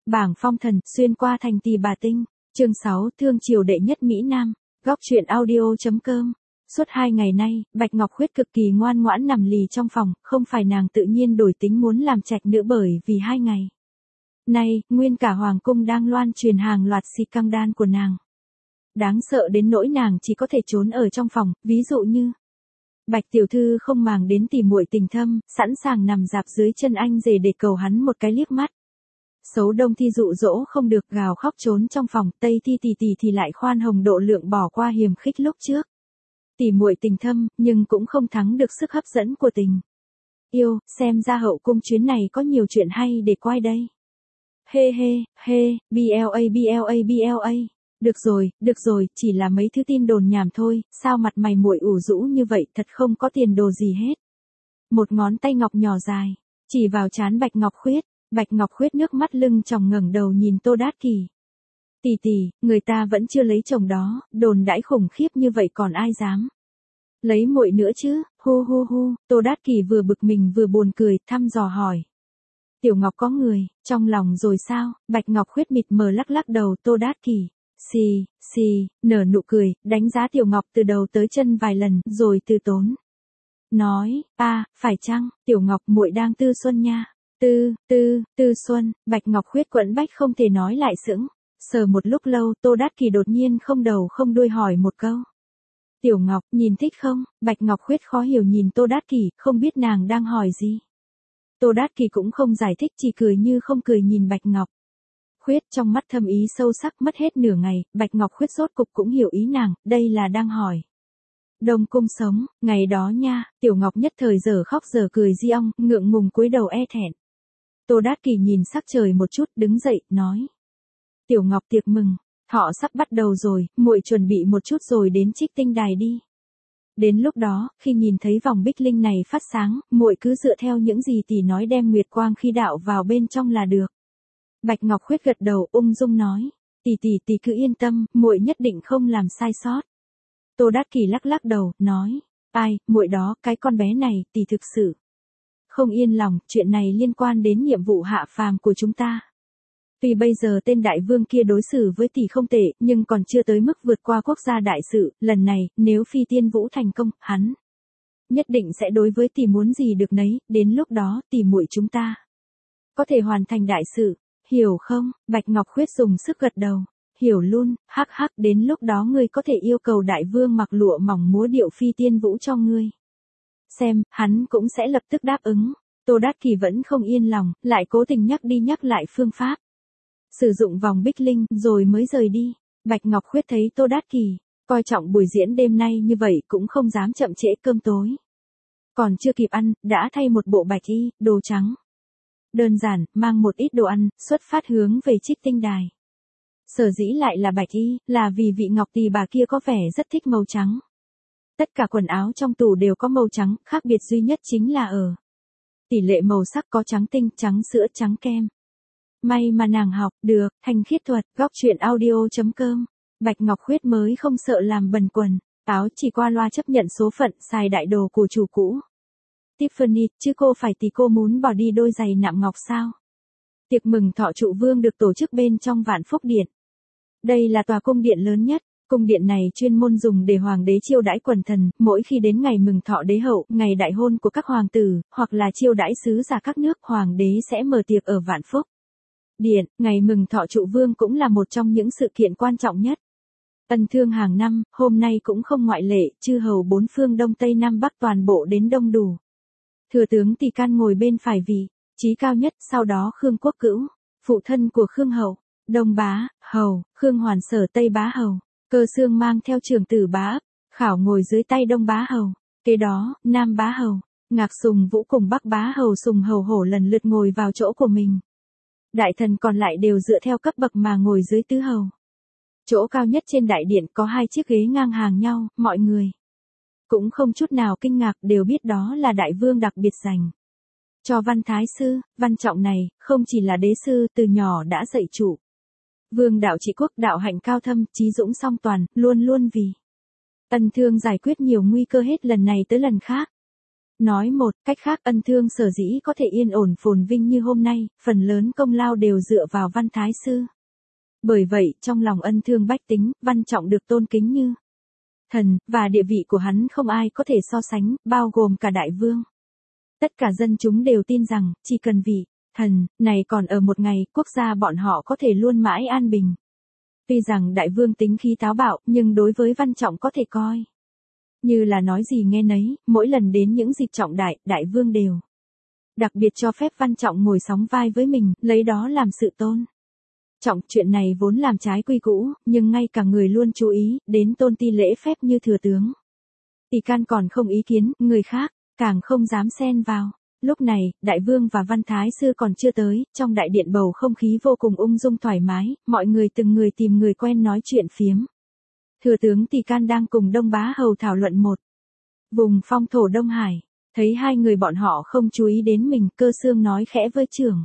Bảng phong thần, xuyên qua thành Tỳ Bà Tinh. Chương 6, thương triều đệ nhất Mỹ Nam. Góc truyện audio.com. Suốt 2 ngày nay, Bạch Ngọc Khuyết cực kỳ ngoan ngoãn nằm lì trong phòng, không phải nàng tự nhiên đổi tính muốn làm trạch nữa bởi vì 2 ngày nay, nguyên cả hoàng cung đang loan truyền hàng loạt xì căng đan của nàng. Đáng sợ đến nỗi nàng chỉ có thể trốn ở trong phòng, ví dụ như Bạch tiểu thư không màng đến tỉ muội tình thâm, sẵn sàng nằm dạp dưới chân anh rể để cầu hắn một cái liếc mắt. Xấu Đông Thi dụ dỗ không được gào khóc trốn trong phòng, Tây Thi tỷ thì lại khoan hồng độ lượng bỏ qua hiềm khích lúc trước. Tỉ muội tình thâm, nhưng cũng không thắng được sức hấp dẫn của tình yêu, xem ra hậu cung chuyến này có nhiều chuyện hay để quay đây. Hê hê, hê, BLA. Được rồi, chỉ là mấy thứ tin đồn nhảm thôi, sao mặt mày muội ủ rũ như vậy, thật không có tiền đồ gì hết. Một ngón tay ngọc nhỏ dài, chỉ vào trán Bạch Ngọc Khuyết nước mắt lưng tròng ngẩng đầu nhìn Tô Đát Kỷ. Tỷ, người ta vẫn chưa lấy chồng đó, đồn đãi khủng khiếp như vậy còn ai dám lấy muội nữa chứ, hu. Tô Đát Kỷ vừa bực mình vừa buồn cười, thăm dò hỏi. Tiểu Ngọc có người, trong lòng rồi sao? Bạch Ngọc Khuyết mịt mờ lắc đầu. Tô Đát Kỷ xì, nở nụ cười, đánh giá Tiểu Ngọc từ đầu tới chân vài lần, rồi từ tốn nói, phải chăng, Tiểu Ngọc muội đang tư xuân nha. Tư xuân. Bạch Ngọc Khuyết quẫn bách không thể nói lại sững sờ một lúc lâu. Tô Đát Kỷ đột nhiên không đầu không đuôi hỏi một câu. Tiểu Ngọc, nhìn thích không? Bạch Ngọc Khuyết khó hiểu nhìn Tô Đát Kỷ, không biết nàng đang hỏi gì. Tô Đát Kỷ cũng không giải thích, chỉ cười như không cười nhìn Bạch Ngọc Khuyết, trong mắt thâm ý sâu sắc. Mất hết nửa ngày, Bạch Ngọc Khuyết rốt cục cũng hiểu ý nàng, đây là đang hỏi Đông cung sống, ngày đó nha. Tiểu Ngọc nhất thời giờ khóc giờ cười di ong, ngượng ngùng cúi đầu e thẹn. Tô Đát Kỷ nhìn sắc trời một chút, đứng dậy, nói. Tiểu Ngọc, tiệc mừng họ sắp bắt đầu rồi, muội chuẩn bị một chút rồi đến Trích Tinh Đài đi. Đến lúc đó, khi nhìn thấy vòng bích linh này phát sáng, muội cứ dựa theo những gì tỷ nói đem nguyệt quang khí đạo vào bên trong là được. Bạch Ngọc Khuyết gật đầu, ung dung nói. Tỷ cứ yên tâm, muội nhất định không làm sai sót. Tô Đát Kỷ lắc đầu, nói. Muội đó, cái con bé này, tỷ thực sự không yên lòng, chuyện này liên quan đến nhiệm vụ hạ phàm của chúng ta. Tuy bây giờ tên đại vương kia đối xử với tỷ không tệ, nhưng còn chưa tới mức vượt qua quốc gia đại sự, lần này, nếu Phi Tiên Vũ thành công, hắn nhất định sẽ đối với tỷ muốn gì được nấy, đến lúc đó, tỷ muội chúng ta có thể hoàn thành đại sự, hiểu không? Bạch Ngọc Khuyết dùng sức gật đầu. Hiểu luôn, hắc, đến lúc đó ngươi có thể yêu cầu đại vương mặc lụa mỏng múa điệu Phi Tiên Vũ cho ngươi. Xem, hắn cũng sẽ lập tức đáp ứng. Tô Đát Kỷ vẫn không yên lòng, lại cố tình nhắc đi nhắc lại phương pháp sử dụng vòng bích linh, rồi mới rời đi. Bạch Ngọc Khuyết thấy Tô Đát Kỷ coi trọng buổi diễn đêm nay như vậy cũng không dám chậm trễ cơm tối. Còn chưa kịp ăn, đã thay một bộ bạch y, đồ trắng đơn giản, mang một ít đồ ăn, xuất phát hướng về Trích Tinh Đài. Sở dĩ lại là bạch y, là vì vị Ngọc Tỳ bà kia có vẻ rất thích màu trắng. Tất cả quần áo trong tủ đều có màu trắng, khác biệt duy nhất chính là ở tỷ lệ màu sắc, có trắng tinh, trắng sữa, trắng kem. May mà nàng học được Thanh Khiết Thuật. Góc truyện audio.com. Bạch Ngọc Khuyết mới không sợ làm bần quần áo, chỉ qua loa chấp nhận số phận, xài đại đồ của chủ cũ Tiffany, chứ cô phải tỷ cô muốn bỏ đi đôi giày nạm ngọc sao? Tiệc mừng thọ trụ vương được tổ chức bên trong Vạn Phúc Điện. Đây là tòa cung điện lớn nhất. Cung điện này chuyên môn dùng để hoàng đế chiêu đãi quần thần, mỗi khi đến ngày mừng thọ đế hậu, ngày đại hôn của các hoàng tử, hoặc là chiêu đãi sứ giả các nước, hoàng đế sẽ mở tiệc ở Vạn Phúc Điện. Ngày mừng thọ trụ vương cũng là một trong những sự kiện quan trọng nhất. Ân thương hàng năm, hôm nay cũng không ngoại lệ, chư hầu bốn phương Đông Tây Nam Bắc toàn bộ đến đông đủ. Thừa tướng Tỳ Can ngồi bên phải vị trí cao nhất, sau đó Khương Quốc Cữu, phụ thân của Khương hậu, Đông bá hầu, Khương Hoàn Sở Tây bá hầu, Cơ Xương mang theo trưởng tử bá ấp, Khảo ngồi dưới tay Đông bá hầu, kế đó, Nam bá hầu, Ngạc Sùng Vũ cùng Bắc bá hầu Sùng Hầu Hổ lần lượt ngồi vào chỗ của mình. Đại thần còn lại đều dựa theo cấp bậc mà ngồi dưới tứ hầu. Chỗ cao nhất trên đại điện có 2 chiếc ghế ngang hàng nhau, mọi người cũng không chút nào kinh ngạc, đều biết đó là đại vương đặc biệt dành cho Văn Thái Sư. Văn Trọng này, không chỉ là đế sư, từ nhỏ đã dạy chủ vương đạo trị quốc, đạo hạnh cao thâm, trí dũng song toàn, luôn vì ân thương giải quyết nhiều nguy cơ hết lần này tới lần khác. Nói một cách khác, Ân Thương sở dĩ có thể yên ổn phồn vinh như hôm nay, phần lớn công lao đều dựa vào Văn Thái Sư. Bởi vậy, trong lòng Ân Thương bách tính, Văn Trọng được tôn kính như thần, và địa vị của hắn không ai có thể so sánh, bao gồm cả đại vương. Tất cả dân chúng đều tin rằng, chỉ cần vị thần này còn ở một ngày, quốc gia bọn họ có thể luôn mãi an bình. Tuy rằng đại vương tính khí táo bạo, nhưng đối với Văn Trọng có thể coi như là nói gì nghe nấy, mỗi lần đến những dịp trọng đại, đại vương đều đặc biệt cho phép Văn Trọng ngồi sóng vai với mình, lấy đó làm sự tôn trọng. Chuyện này vốn làm trái quy cũ, nhưng ngay cả người luôn chú ý đến tôn ti lễ phép như thừa tướng Tỷ Can còn không ý kiến, người khác càng không dám xen vào. Lúc này, đại vương và Văn Thái Sư còn chưa tới, trong đại điện bầu không khí vô cùng ung dung thoải mái, mọi người từng người tìm người quen nói chuyện phiếm. Thừa tướng Tỷ Can đang cùng Đông Bá Hầu thảo luận một vùng phong thổ Đông Hải, thấy hai người bọn họ không chú ý đến mình, Cơ Xương nói khẽ với trưởng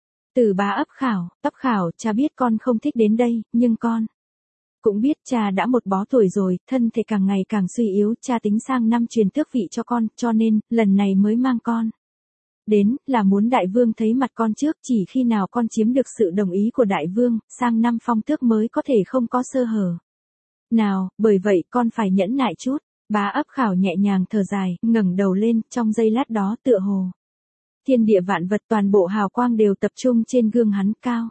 tử Bá Ấp Khảo, cha biết con không thích đến đây, nhưng con cũng biết cha đã một bó tuổi rồi, thân thể càng ngày càng suy yếu, cha tính sang năm truyền tước vị cho con, cho nên, lần này mới mang con đến, là muốn đại vương thấy mặt con trước, chỉ khi nào con chiếm được sự đồng ý của đại vương, sang năm phong tước mới có thể không có sơ hở nào, bởi vậy con phải nhẫn nại chút. Bá Ấp Khảo nhẹ nhàng thở dài, ngẩng đầu lên, trong giây lát đó tựa hồ thiên địa vạn vật toàn bộ hào quang đều tập trung trên gương hắn, cao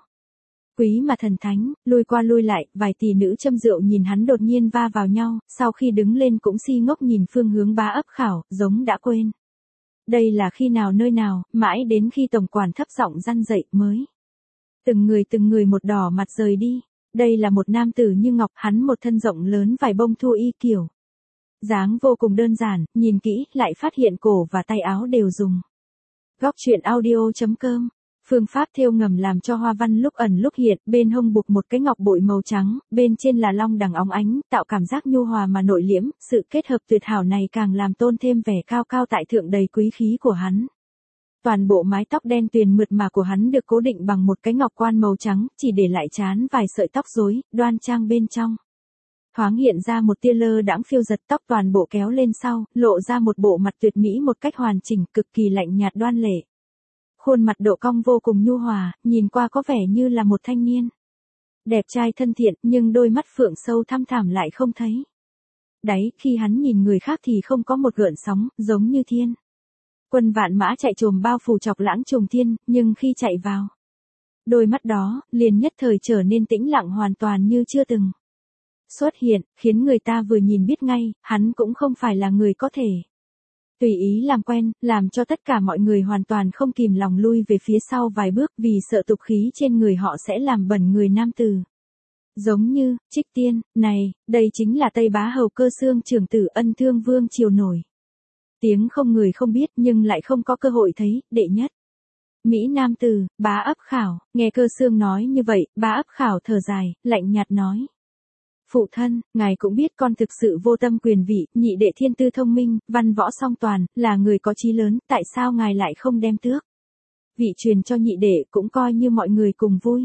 quý mà thần thánh, lui qua lui lại, vài tỷ nữ châm rượu nhìn hắn đột nhiên va vào nhau, sau khi đứng lên cũng si ngốc nhìn phương hướng Bá Ấp Khảo, giống đã quên đây là khi nào nơi nào, mãi đến khi tổng quản thấp giọng răn dậy mới từng người một đỏ mặt rời đi. Đây là một nam tử như ngọc, hắn một thân rộng lớn vải bông thô y kiểu dáng vô cùng đơn giản, nhìn kỹ lại phát hiện cổ và tay áo đều dùng góc truyện audio.com. Phương pháp thêu ngầm làm cho hoa văn lúc ẩn lúc hiện, bên hông buộc một cái ngọc bội màu trắng, bên trên là long đằng óng ánh, tạo cảm giác nhu hòa mà nội liễm, sự kết hợp tuyệt hảo này càng làm tôn thêm vẻ cao cao tại thượng đầy quý khí của hắn. Toàn bộ mái tóc đen tuyền mượt mà của hắn được cố định bằng một cái ngọc quan màu trắng, chỉ để lại trán vài sợi tóc rối, đoan trang bên trong. Thoáng hiện ra một tia lơ đãng phiêu giật, tóc toàn bộ kéo lên sau, lộ ra một bộ mặt tuyệt mỹ một cách hoàn chỉnh, cực kỳ lạnh nhạt đoan lệ. Khuôn mặt độ cong vô cùng nhu hòa, nhìn qua có vẻ như là một thanh niên đẹp trai thân thiện, nhưng đôi mắt phượng sâu thăm thẳm lại không thấy đáy, khi hắn nhìn người khác thì không có một gợn sóng, giống như thiên quân vạn mã chạy trồm bao phủ chọc lãng trùng thiên, nhưng khi chạy vào đôi mắt đó, liền nhất thời trở nên tĩnh lặng hoàn toàn như chưa từng xuất hiện, khiến người ta vừa nhìn biết ngay, hắn cũng không phải là người có thể tùy ý làm quen, làm cho tất cả mọi người hoàn toàn không kìm lòng lui về phía sau vài bước, vì sợ tục khí trên người họ sẽ làm bẩn người nam tử. Giống như, Trích Tiên, này, đây chính là Tây Bá Hầu Cơ Xương trưởng tử Ân Thương vương triều nổi tiếng không người không biết, nhưng lại không có cơ hội thấy, đệ nhất Mỹ nam tử, Bá Ấp Khảo. Nghe Cơ Xương nói như vậy, Bá Ấp Khảo thở dài, lạnh nhạt nói: Phụ thân, ngài cũng biết con thực sự vô tâm quyền vị, nhị đệ thiên tư thông minh, văn võ song toàn, là người có chí lớn, tại sao ngài lại không đem tước vị truyền cho nhị đệ, cũng coi như mọi người cùng vui.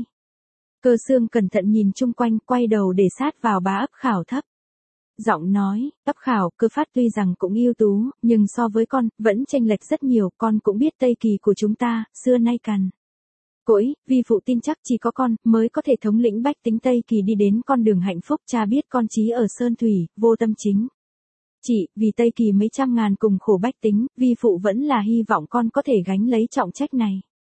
Cơ Xương cẩn thận nhìn chung quanh, quay đầu để sát vào Bá Ấp Khảo thấp giọng nói: Ấp Khảo, Cơ Phát tuy rằng cũng ưu tú, nhưng so với con, vẫn chênh lệch rất nhiều, con cũng biết Tây Kỳ của chúng ta, xưa nay cằn cỗi, vi phụ tin chắc chỉ có con, mới có thể thống lĩnh bách tính Tây Kỳ đi đến con đường hạnh phúc. Cha biết con chí ở Sơn Thủy, vô tâm chính chỉ, vì Tây Kỳ mấy trăm ngàn cùng khổ bách tính, vi phụ vẫn là hy vọng con có thể gánh lấy trọng trách này.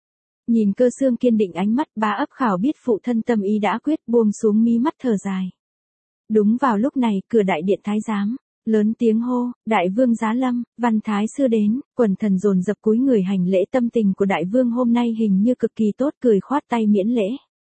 Nhìn Cơ Xương kiên định ánh mắt, Bá Ấp Khảo biết phụ thân tâm ý đã quyết, buông xuống mí mắt thở dài. Đúng vào lúc này, cửa đại điện thái giám lớn tiếng hô: Đại vương giá lâm, Văn Thái Sư đến. Quần thần dồn dập cúi người hành lễ. Tâm tình của đại vương hôm nay hình như cực kỳ tốt, cười khoát tay miễn lễ.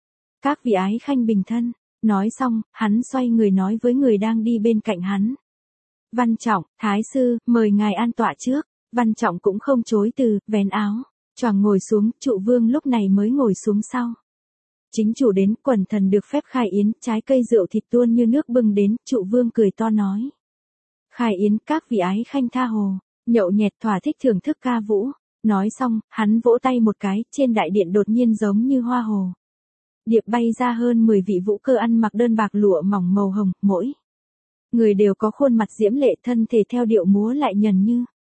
Các vị ái khanh bình thân. Nói xong, hắn xoay người nói với người đang đi bên cạnh hắn: Văn Trọng, Thái Sư, mời ngài an tọa trước. Văn Trọng cũng không chối từ, vén áo choàng ngồi xuống. Trụ vương lúc này mới ngồi xuống sau. Chính chủ đến, quần thần được phép khai yến, trái cây rượu thịt tuôn như nước bưng đến. Trụ vương cười to nói: Khai yến, các vị ái khanh tha hồ, nhậu nhẹt thỏa thích thưởng thức ca vũ. Nói xong, hắn vỗ tay một cái, trên đại điện đột nhiên giống như hoa hồ điệp bay ra hơn 10 vị vũ cơ ăn mặc đơn bạc lụa mỏng màu hồng, mỗi người đều có khuôn mặt diễm lệ, thân thể theo điệu múa lại nhần như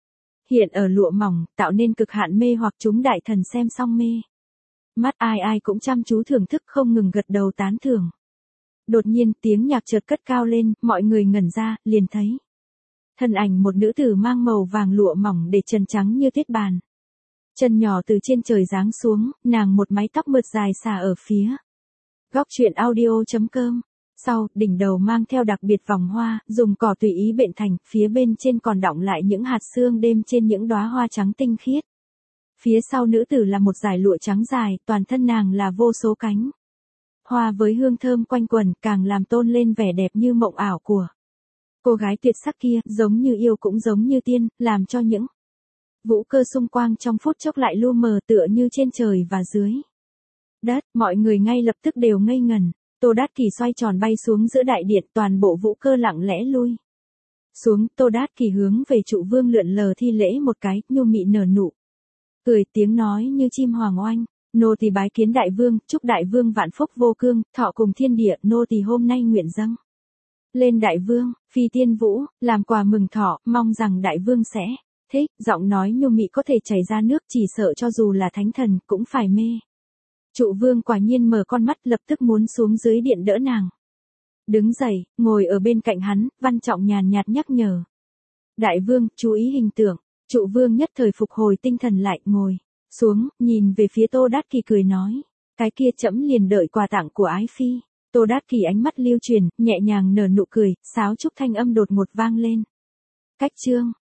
hiện ở lụa mỏng, tạo nên cực hạn mê hoặc chúng đại thần xem xong mê. Mắt ai ai cũng chăm chú thưởng thức không ngừng gật đầu tán thưởng. Đột nhiên tiếng nhạc chợt cất cao lên, mọi người ngẩn ra, liền thấy. Thân ảnh một nữ tử mang màu vàng lụa mỏng để chân trắng như tuyết bàn. Chân nhỏ từ trên trời giáng xuống, nàng một mái tóc mượt dài xả ở phía. Góc truyện audio.com. Sau, đỉnh đầu mang theo đặc biệt vòng hoa, dùng cỏ tùy ý bện thành, phía bên trên còn đọng lại những hạt sương đêm trên những đóa hoa trắng tinh khiết. Phía sau nữ tử là một dải lụa trắng dài, toàn thân nàng là vô số cánh hoa với hương thơm quanh quẩn, càng làm tôn lên vẻ đẹp như mộng ảo của cô gái tuyệt sắc kia, giống như yêu cũng giống như tiên, làm cho những vũ cơ xung quanh trong phút chốc lại lu mờ tựa như trên trời và dưới đất. Mọi người ngay lập tức đều ngây ngẩn. Tô Đát Kỷ xoay tròn bay xuống giữa đại điện, toàn bộ vũ cơ lặng lẽ lui xuống. Tô Đát Kỷ hướng về trụ vương lượn lờ thi lễ một cái, nhu mị nở nụ cười, tiếng nói như chim hoàng oanh. Nô tỳ bái kiến đại vương, chúc đại vương vạn phúc vô cương, thọ cùng thiên địa. Nô tỳ hôm nay nguyện dâng lên đại vương phi tiên vũ, làm quà mừng thọ, mong rằng đại vương sẽ thích. Giọng nói nhu mị có thể chảy ra nước, chỉ sợ cho dù là thánh thần cũng phải mê. Trụ vương quả nhiên mở con mắt, lập tức muốn xuống dưới điện đỡ nàng. Đứng dậy, ngồi ở bên cạnh hắn, Văn Trọng nhàn nhạt nhắc nhở. Đại vương, chú ý hình tượng. Trụ vương nhất thời phục hồi tinh thần lại, ngồi xuống, nhìn về phía Tô Đát Kỷ cười nói. Cái kia trẫm liền đợi quà tặng của ái phi. Tô Đát Kỷ ánh mắt lưu truyền, nhẹ nhàng nở nụ cười, sáo trúc thanh âm đột ngột vang lên. Cách chương.